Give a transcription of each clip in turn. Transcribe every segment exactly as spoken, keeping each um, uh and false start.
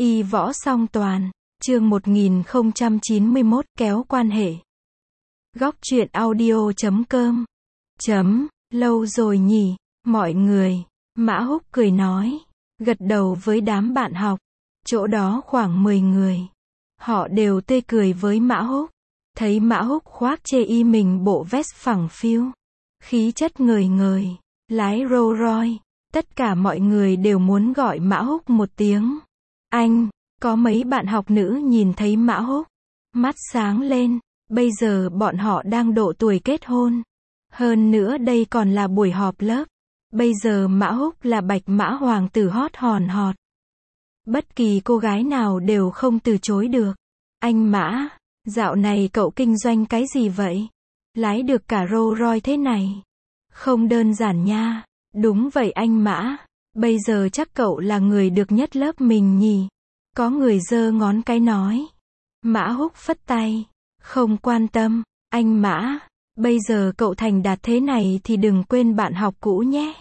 Y võ song toàn, chương một nghìn không trăm chín mươi mốt, kéo quan hệ. Góc truyện audio chấm com. Chấm, lâu rồi nhỉ, mọi người. Mã Húc cười nói, gật đầu với đám bạn học. Chỗ đó khoảng mười người. Họ đều tươi cười với Mã Húc. Thấy Mã Húc khoác chê y mình bộ vest phẳng phiu. Khí chất ngời ngời, lái Rolls Royce. Tất cả mọi người đều muốn gọi Mã Húc một tiếng anh. Có mấy bạn học nữ nhìn thấy Mã Húc, mắt sáng lên. Bây giờ bọn họ đang độ tuổi kết hôn. Hơn nữa đây còn là buổi họp lớp. Bây giờ Mã Húc là bạch mã hoàng tử hot hòn hot. Bất kỳ cô gái nào đều không từ chối được. Anh Mã, dạo này cậu kinh doanh cái gì vậy? Lái được cả Rolls Royce thế này. Không đơn giản nha. Đúng vậy anh Mã. Bây giờ chắc cậu là người được nhất lớp mình nhỉ? Có người giơ ngón cái nói. Mã Húc phất tay. Không quan tâm. Anh Mã, bây giờ cậu thành đạt thế này thì đừng quên bạn học cũ nhé.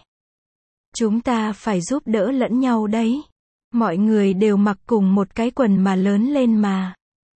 Chúng ta phải giúp đỡ lẫn nhau đấy. Mọi người đều mặc cùng một cái quần mà lớn lên mà.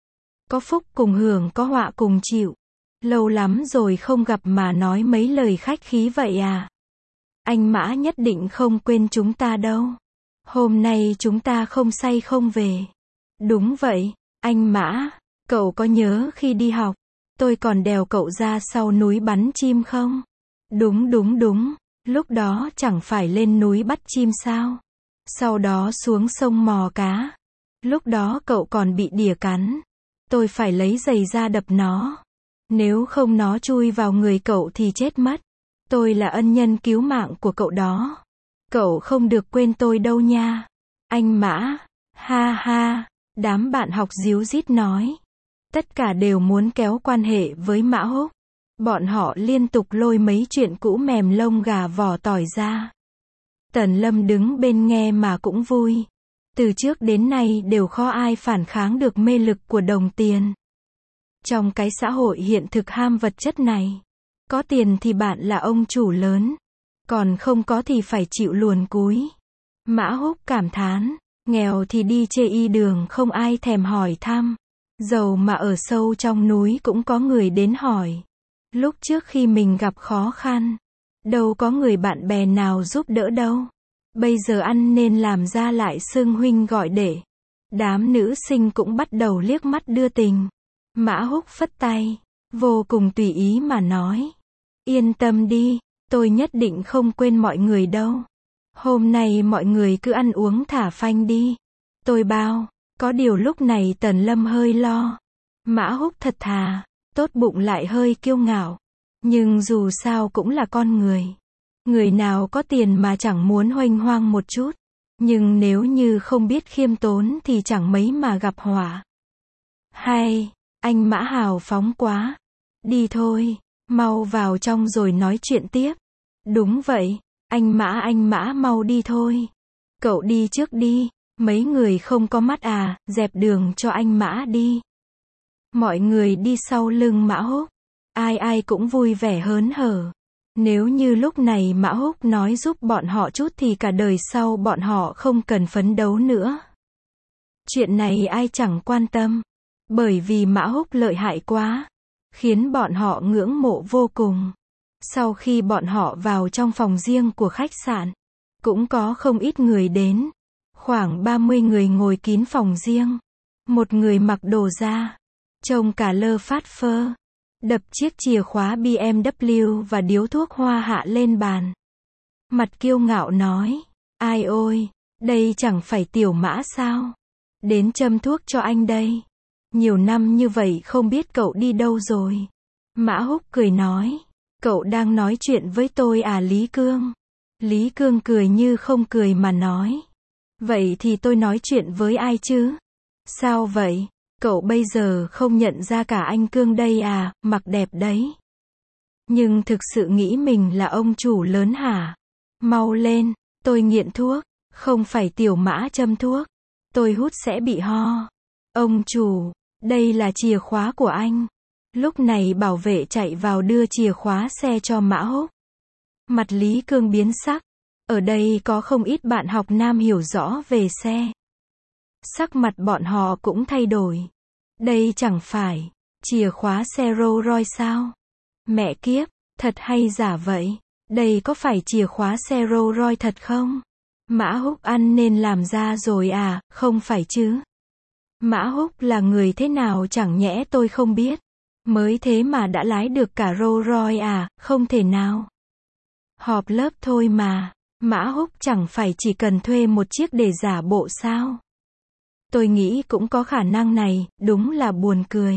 Có phúc cùng hưởng, có họa cùng chịu. Lâu lắm rồi không gặp mà nói mấy lời khách khí vậy à? Anh Mã nhất định không quên chúng ta đâu. Hôm nay chúng ta không say không về. Đúng vậy, anh Mã, cậu có nhớ khi đi học, tôi còn đèo cậu ra sau núi bắn chim không? Đúng đúng đúng, lúc đó chẳng phải lên núi bắt chim sao? Sau đó xuống sông mò cá. Lúc đó cậu còn bị đỉa cắn. Tôi phải lấy giày ra đập nó. Nếu không nó chui vào người cậu thì chết mất. Tôi là ân nhân cứu mạng của cậu đó. Cậu không được quên tôi đâu nha. Anh Mã, ha ha, đám bạn học díu dít nói. Tất cả đều muốn kéo quan hệ với Mã Húc. Bọn họ liên tục lôi mấy chuyện cũ mềm lông gà vỏ tỏi ra. Tần Lâm đứng bên nghe mà cũng vui. Từ trước đến nay đều khó ai phản kháng được mê lực của đồng tiền. Trong cái xã hội hiện thực ham vật chất này, có tiền thì bạn là ông chủ lớn, còn không có thì phải chịu luồn cúi. Mã Húc cảm thán, nghèo thì đi chê y đường không ai thèm hỏi thăm. Giàu mà ở sâu trong núi cũng có người đến hỏi. Lúc trước khi mình gặp khó khăn, đâu có người bạn bè nào giúp đỡ đâu. Bây giờ ăn nên làm ra lại xưng huynh gọi đệ. Đám nữ sinh cũng bắt đầu liếc mắt đưa tình. Mã Húc phất tay, vô cùng tùy ý mà nói. Yên tâm đi, tôi nhất định không quên mọi người đâu. Hôm nay mọi người cứ ăn uống thả phanh đi. Tôi bao. Có điều lúc này Tần Lâm hơi lo. Mã Húc thật thà, tốt bụng lại hơi kiêu ngạo. Nhưng dù sao cũng là con người. Người nào có tiền mà chẳng muốn huênh hoang một chút. Nhưng nếu như không biết khiêm tốn thì chẳng mấy mà gặp họa. Hay, anh Mã hào phóng quá. Đi thôi, mau vào trong rồi nói chuyện tiếp. Đúng vậy, anh Mã anh Mã mau đi thôi. Cậu đi trước đi, mấy người không có mắt à, dẹp đường cho anh Mã đi. Mọi người đi sau lưng Mã Húc. Ai ai cũng vui vẻ hớn hở. Nếu như lúc này Mã Húc nói giúp bọn họ chút thì cả đời sau bọn họ không cần phấn đấu nữa. Chuyện này ai chẳng quan tâm. Bởi vì Mã Húc lợi hại quá, khiến bọn họ ngưỡng mộ vô cùng. Sau khi bọn họ vào trong phòng riêng của khách sạn, cũng có không ít người đến. Khoảng ba mươi người ngồi kín phòng riêng. Một người mặc đồ da, trông cả lơ phát phơ, đập chiếc chìa khóa bê em vê và điếu thuốc hoa hạ lên bàn. Mặt kiêu ngạo nói, ai ôi, đây chẳng phải Tiểu Mã sao? Đến châm thuốc cho anh đây. Nhiều năm như vậy không biết cậu đi đâu rồi. Mã Húc cười nói, cậu đang nói chuyện với tôi à Lý Cương? Lý Cương cười như không cười mà nói, vậy thì tôi nói chuyện với ai chứ? Sao vậy? Cậu bây giờ không nhận ra cả anh Cương đây à, mặc đẹp đấy. Nhưng thực sự nghĩ mình là ông chủ lớn hả? Mau lên, tôi nghiện thuốc, không phải Tiểu Mã châm thuốc. Tôi hút sẽ bị ho. Ông chủ, đây là chìa khóa của anh. Lúc này bảo vệ chạy vào đưa chìa khóa xe cho Mã Húc. Mặt Lý Cương biến sắc. Ở đây có không ít bạn học nam hiểu rõ về xe. Sắc mặt bọn họ cũng thay đổi. Đây chẳng phải chìa khóa xe Rolls Royce sao? Mẹ kiếp, thật hay giả vậy? Đây có phải chìa khóa xe Rolls Royce thật không? Mã Húc ăn nên làm ra rồi à, không phải chứ? Mã Húc là người thế nào chẳng nhẽ tôi không biết. Mới thế mà đã lái được cả Rolls Royce à, không thể nào. Họp lớp thôi mà, Mã Húc chẳng phải chỉ cần thuê một chiếc để giả bộ sao? Tôi nghĩ cũng có khả năng này, đúng là buồn cười.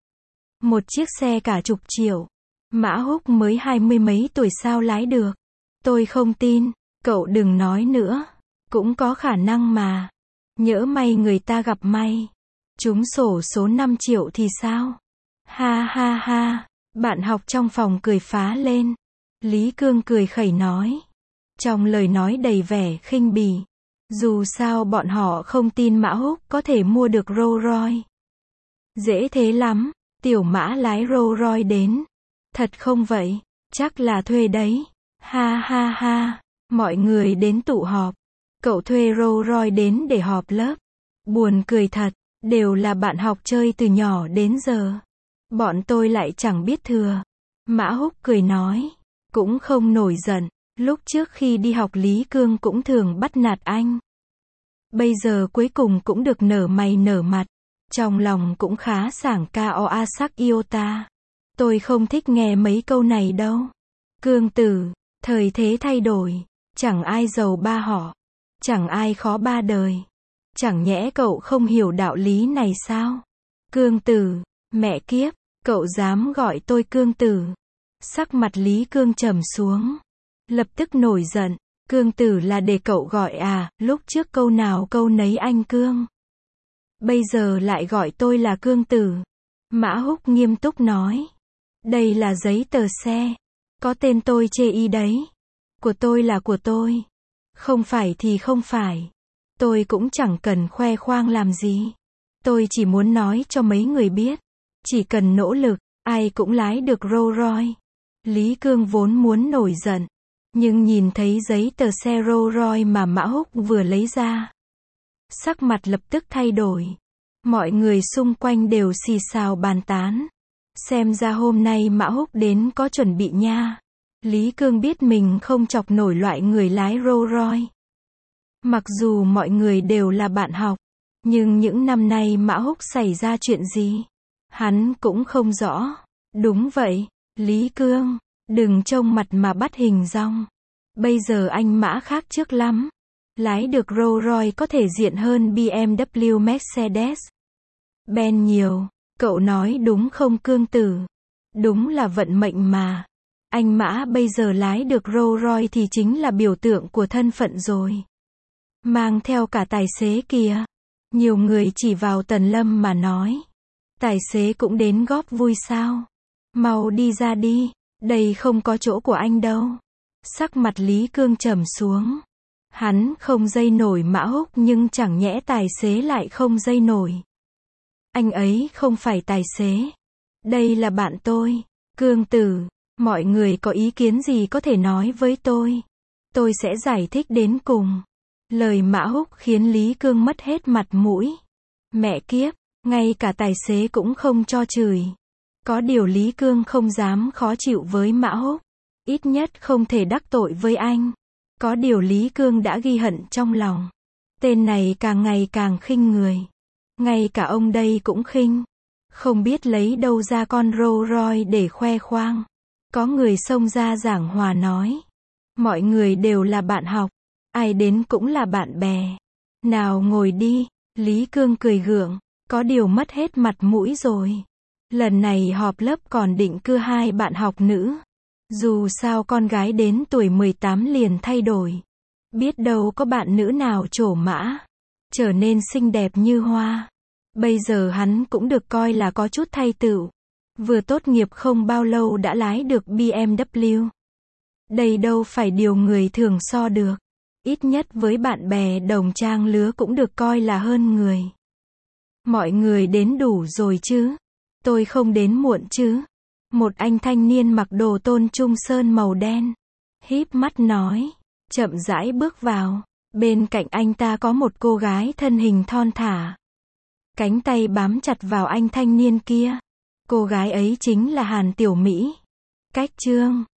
Một chiếc xe cả chục triệu. Mã Húc mới hai mươi mấy tuổi sao lái được? Tôi không tin, cậu đừng nói nữa. Cũng có khả năng mà. Nhỡ may người ta gặp may. Trúng xổ số năm triệu thì sao? Ha ha ha, bạn học trong phòng cười phá lên. Lý Cương cười khẩy nói. Trong lời nói đầy vẻ khinh bỉ. Dù sao bọn họ không tin Mã Húc có thể mua được Rolls Royce. Dễ thế lắm, tiểu Mã lái Rolls Royce đến. Thật không vậy? Chắc là thuê đấy. Ha ha ha, mọi người đến tụ họp. Cậu thuê Rolls Royce đến để họp lớp. Buồn cười thật, đều là bạn học chơi từ nhỏ đến giờ. Bọn tôi lại chẳng biết thừa. Mã Húc cười nói, cũng không nổi giận. Lúc trước khi đi học Lý Cương cũng thường bắt nạt anh. Bây giờ cuối cùng cũng được nở mày nở mặt. Trong lòng cũng khá sảng ca o a sắc iota. Tôi không thích nghe mấy câu này đâu. Cương tử, thời thế thay đổi. Chẳng ai giàu ba họ. Chẳng ai khó ba đời. Chẳng nhẽ cậu không hiểu đạo lý này sao? Cương tử, mẹ kiếp, cậu dám gọi tôi Cương tử. Sắc mặt Lý Cương trầm xuống. Lập tức nổi giận. Cương tử là để cậu gọi à, lúc trước câu nào câu nấy anh Cương. Bây giờ lại gọi tôi là Cương tử. Mã Húc nghiêm túc nói. Đây là giấy tờ xe. Có tên tôi chê y đấy. Của tôi là của tôi. Không phải thì không phải. Tôi cũng chẳng cần khoe khoang làm gì. Tôi chỉ muốn nói cho mấy người biết. Chỉ cần nỗ lực, ai cũng lái được Rolls Royce. Lý Cương vốn muốn nổi giận. Nhưng nhìn thấy giấy tờ xe Rolls Royce mà Mã Húc vừa lấy ra. Sắc mặt lập tức thay đổi. Mọi người xung quanh đều xì xào bàn tán. Xem ra hôm nay Mã Húc đến có chuẩn bị nha. Lý Cương biết mình không chọc nổi loại người lái Rolls Royce. Mặc dù mọi người đều là bạn học. Nhưng những năm nay Mã Húc xảy ra chuyện gì? Hắn cũng không rõ. Đúng vậy, Lý Cương. Đừng trông mặt mà bắt hình dong. Bây giờ anh Mã khác trước lắm. Lái được Rolls Royce có thể diện hơn bê em vê, Mercedes. Ben nhiều. Cậu nói đúng không Cương tử? Đúng là vận mệnh mà. Anh Mã bây giờ lái được Rolls Royce thì chính là biểu tượng của thân phận rồi. Mang theo cả tài xế kìa. Nhiều người chỉ vào Tần Lâm mà nói. Tài xế cũng đến góp vui sao? Mau đi ra đi. Đây không có chỗ của anh đâu. Sắc mặt Lý Cương trầm xuống. Hắn không dây nổi Mã Húc nhưng chẳng nhẽ tài xế lại không dây nổi. Anh ấy không phải tài xế. Đây là bạn tôi. Cương tử, mọi người có ý kiến gì có thể nói với tôi. Tôi sẽ giải thích đến cùng. Lời Mã Húc khiến Lý Cương mất hết mặt mũi. Mẹ kiếp, ngay cả tài xế cũng không cho chửi. Có điều Lý Cương không dám khó chịu với Mã Húc. Ít nhất không thể đắc tội với anh. Có điều Lý Cương đã ghi hận trong lòng. Tên này càng ngày càng khinh người. Ngay cả ông đây cũng khinh. Không biết lấy đâu ra con Rolls Royce để khoe khoang. Có người xông ra giảng hòa nói. Mọi người đều là bạn học. Ai đến cũng là bạn bè. Nào ngồi đi. Lý Cương cười gượng. Có điều mất hết mặt mũi rồi. Lần này họp lớp còn định cưa hai bạn học nữ. Dù sao con gái đến tuổi mười tám liền thay đổi. Biết đâu có bạn nữ nào trổ mã. Trở nên xinh đẹp như hoa. Bây giờ hắn cũng được coi là có chút thay tựu. Vừa tốt nghiệp không bao lâu đã lái được bê em vê. Đây đâu phải điều người thường so được. Ít nhất với bạn bè đồng trang lứa cũng được coi là hơn người. Mọi người đến đủ rồi chứ? Tôi không đến muộn chứ? Một anh thanh niên mặc đồ tôn trung sơn màu đen. Híp mắt nói. Chậm rãi bước vào. Bên cạnh anh ta có một cô gái thân hình thon thả. Cánh tay bám chặt vào anh thanh niên kia. Cô gái ấy chính là Hàn Tiểu Mỹ. Cách chương